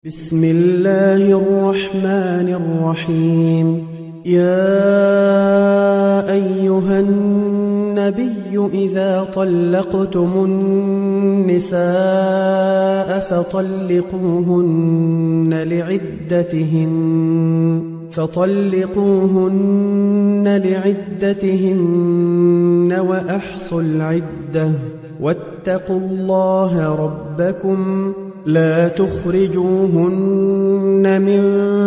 بسم الله الرحمن الرحيم. يا أيها النبي إذا طلقتم النساء فطلقوهن لعدتهن وأحصوا العدة واتقوا الله ربكم لا تخرجوهن من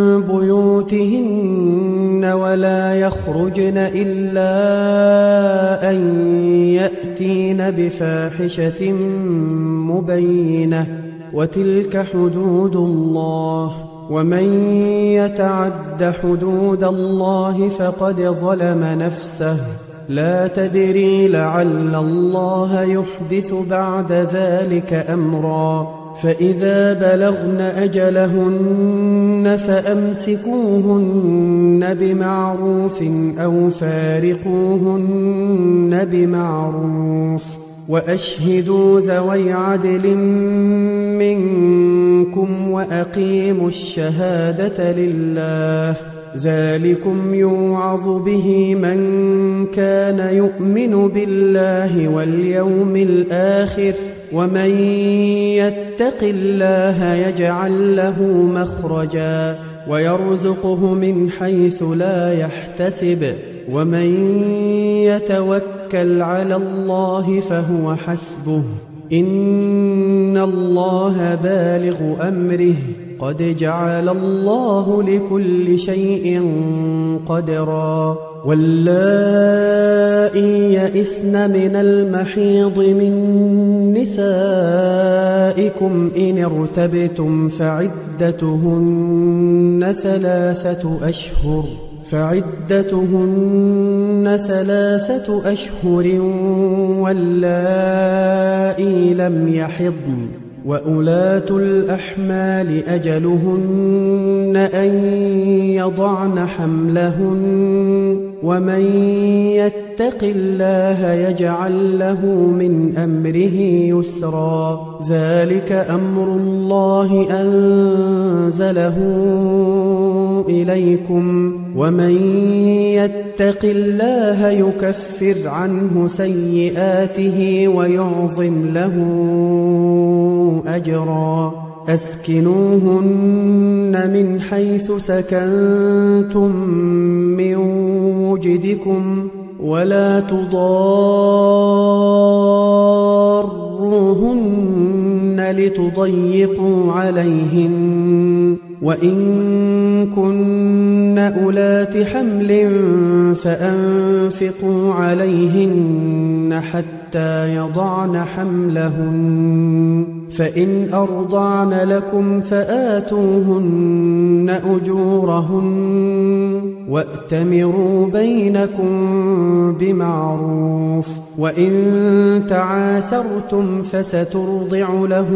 بيوتهن ولا يخرجن إلا أن يأتين بفاحشة مبينة وتلك حدود الله ومن يتعد حدود الله فقد ظلم نفسه لا تدري لعل الله يحدث بعد ذلك أمرا. فإذا بلغن أجلهن فأمسكوهن بمعروف أو فارقوهن بمعروف وأشهدوا ذوي عدل منكم وأقيموا الشهادة لله ذلكم يوعظ به من كان يؤمن بالله واليوم الآخر ومن يتق الله يجعل له مخرجا ويرزقه من حيث لا يحتسب ومن يتوكل على الله فهو حسبه إن الله بالغ أمره قد جعل الله لكل شيء قدرا. واللائي يئسن من المحيض من نسائكم إن ارتبتم فعدتهن ثلاثة أشهر واللائي لم يحضن وأولاة الأحمال أجلهن أن يضعن حملهن ومن يتق الله يجعل له من أمره يسرا. ذلك أمر الله أنزله إليكم ومن يتق الله يكفر عنه سيئاته ويعظم له أجرا. أسكنوهن من حيث سكنتم من وجدكم ولا تضاروهن لتضيقوا عليهن وإن كن أولات حمل فأنفقوا عليهن حتى يضعن حملهن فإن أرضعن لكم فآتوهن أجورهن وأتمروا بينكم بمعروف وإن تعاسرتم فسترضع له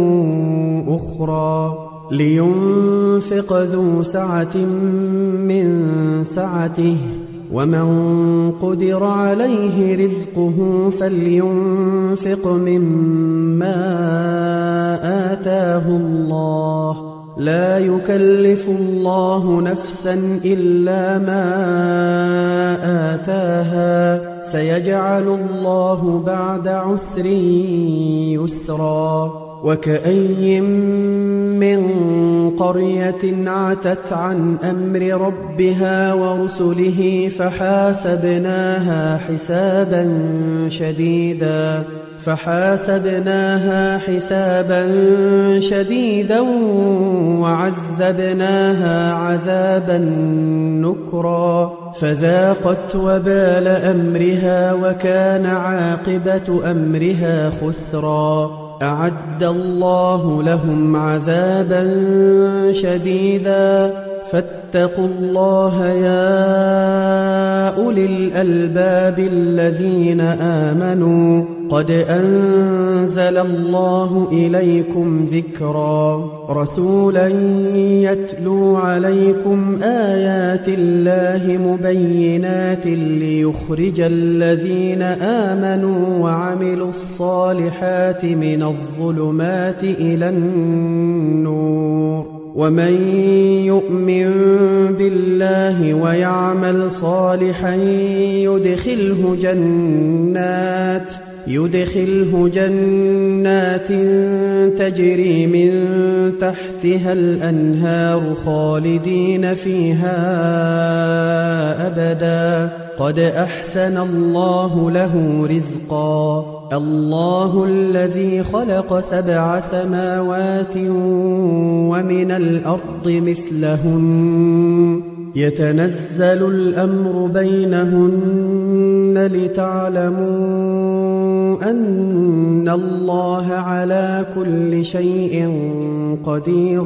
أخرى لينفق ذو سعة من سعته ومن قدر عليه رزقه فلينفق مما آتاه الله لا يكلف الله نفسا إلا ما آتاها سيجعل الله بعد عسر يسرا. وكأي من قرية عتت عن أمر ربها ورسله فحاسبناها حسابا شديدا وعذبناها عذابا نكرا فذاقت وبال أمرها وكان عاقبة أمرها خسرا. أعد الله لهم عذابا شديدا فاتقوا الله يا أولي الألباب الذين آمنوا قد أنزل الله إليكم ذكرا رسولا يتلو عليكم آيات الله مبينات ليخرج الذين آمنوا وعملوا الصالحات من الظلمات إلى النور ومن يؤمن بالله ويعمل صالحا يدخله جنات تجري من تحتها الأنهار خالدين فيها أبدا قد أحسن الله له رزقا الله الذي خلق 7 سماوات ومن الأرض مثلهن يتنزل الأمر بينهن لتعلموا أن الله على كل شيء قدير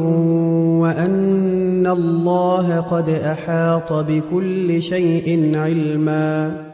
وأن الله قد أحاط بكل شيء علما